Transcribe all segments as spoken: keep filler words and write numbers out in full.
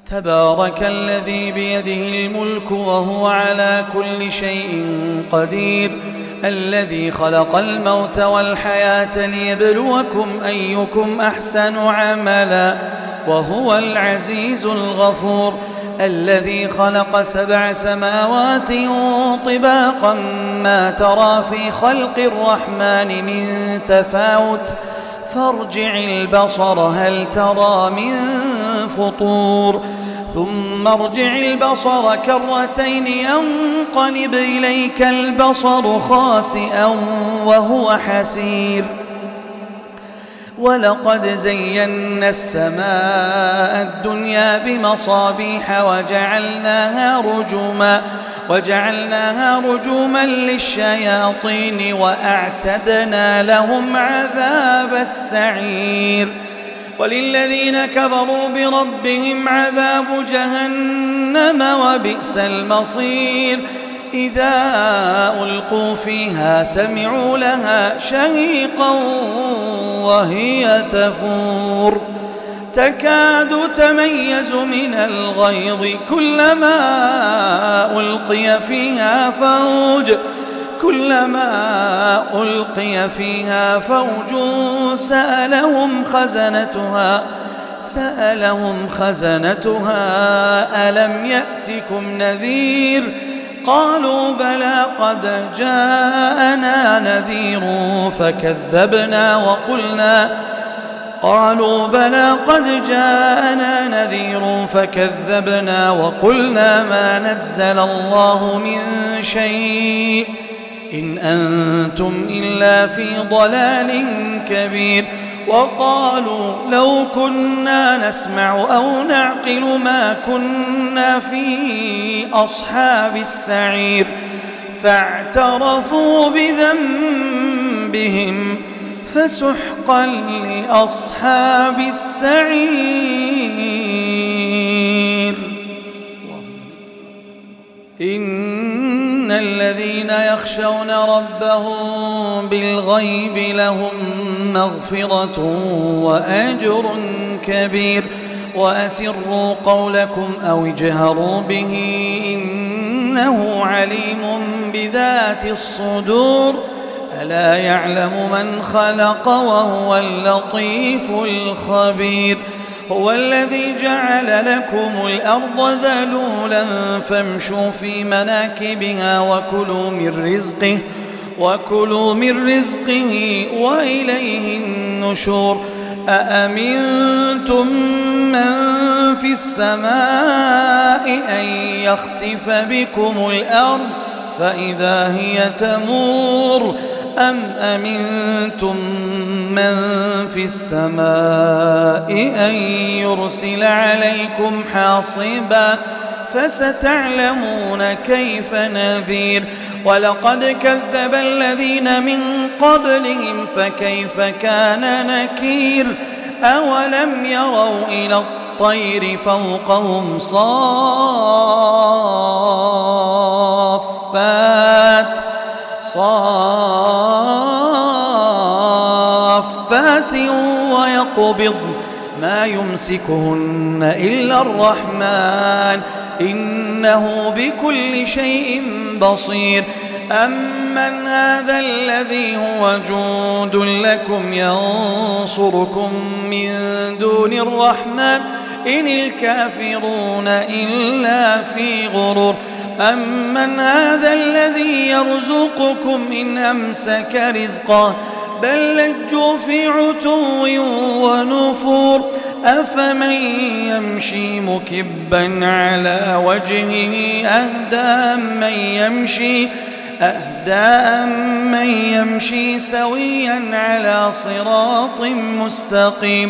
تبارك الذي بيده الملك وهو على كل شيء قدير الذي خلق الموت والحياة ليبلوكم أيكم أحسن عملا وهو العزيز الغفور الذي خلق سبع سماوات طباقا ما ترى في خلق الرحمن من تفاوت فارجع البصر هل ترى من فطور ثم ارجع البصر كرتين ينقلب إليك البصر خاسئا وهو حسير ولقد زينا السماء الدنيا بمصابيح وجعلناها رجوما وجعلناها رجوما للشياطين وأعتدنا لهم عذاب السعير وللذين كفروا بربهم عذاب جهنم وبئس المصير إذا ألقوا فيها سمعوا لها شهيقا وهي تفور تكاد تميز من الغيظ كلما ألقي فيها فوج كلما ألقي فيها فوج سألهم خزنتها سألهم خزنتها ألم يأتكم نذير قالوا بلى قد جاءنا نذير فكذبنا وقلنا قالوا بلى قد جاءنا نذير فكذبنا وقلنا ما نزل الله من شيء إن أنتم إلا في ضلال كبير وقالوا لو كنا نسمع أو نعقل ما كنا في أصحاب السعير فاعترفوا بذنبهم فسحقا لأصحاب السعير إن الذين يخشون ربهم بالغيب لهم مغفرة وأجر كبير وأسروا قولكم أو اجهروا به إنه عليم بذات الصدور ألا يعلم من خلق وهو اللطيف الخبير هو الذي جعل لكم الأرض ذلولا فامشوا في مناكبها وكلوا من رزقه وكلوا من رزقه وإليه النشور أأمنتم من في السماء أن يخسف بكم الأرض فإذا هي تمور أم أمنتم من في السماء أن يرسل عليكم حاصبا فستعلمون كيف نذير ولقد كذب الذين من قبلهم فكيف كان نكير أولم يروا إلى الطير فوقهم صافات صافات ويقبض ما يمسكهن إلا الرحمن إنه بكل شيء بصير أمن هذا الذي هو جند لكم ينصركم من دون الرحمن إن الكافرون إلا في غرور أمن هذا الذي يرزقكم إن أمسك رزقه بل لجوا في عتو ونفور أفمن يمشي مكبا على وجهه أهدى من يمشي أهدى من يمشي سويا على صراط مستقيم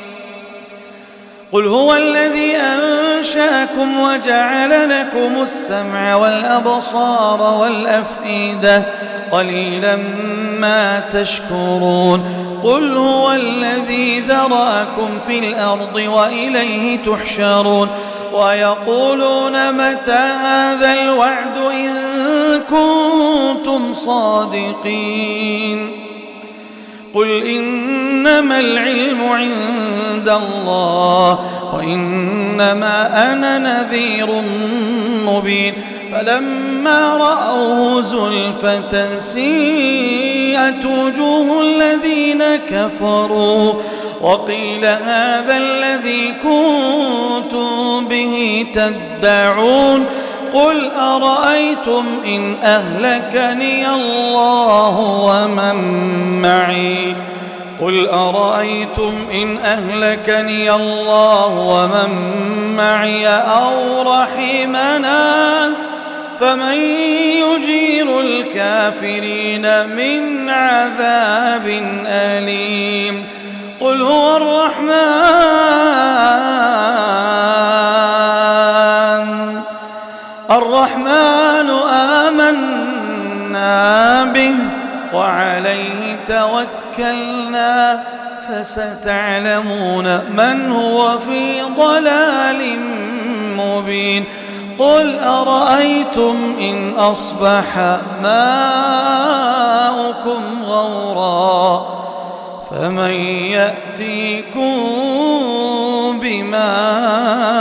قل هو الذي أنشأكم وجعل لكم السمع والأبصار والأفئدة قليلا ما تشكرون قل هو الذي ذرأكم في الأرض وإليه تحشرون ويقولون متى هذا الوعد إن كنتم صادقين قل إنما العلم عند الله وإنما أنا نذير مبين فلما رأوه زلفة سيئت وجوه الذين كفروا وقيل هذا الذي كنتم به تدعون قل أرأيتم إن أهلكني الله ومن معي قل أرأيتم إن أهلكني الله ومن معي أو رحمنا فمن يجير الكافرين من عذاب أليم قل هو الرحمن الرحمن آمنا به وعليه توكلنا فستعلمون من هو في ضلال مبين قل أرأيتم إن أصبح ماؤكم غورا فمن يأتيكم بماء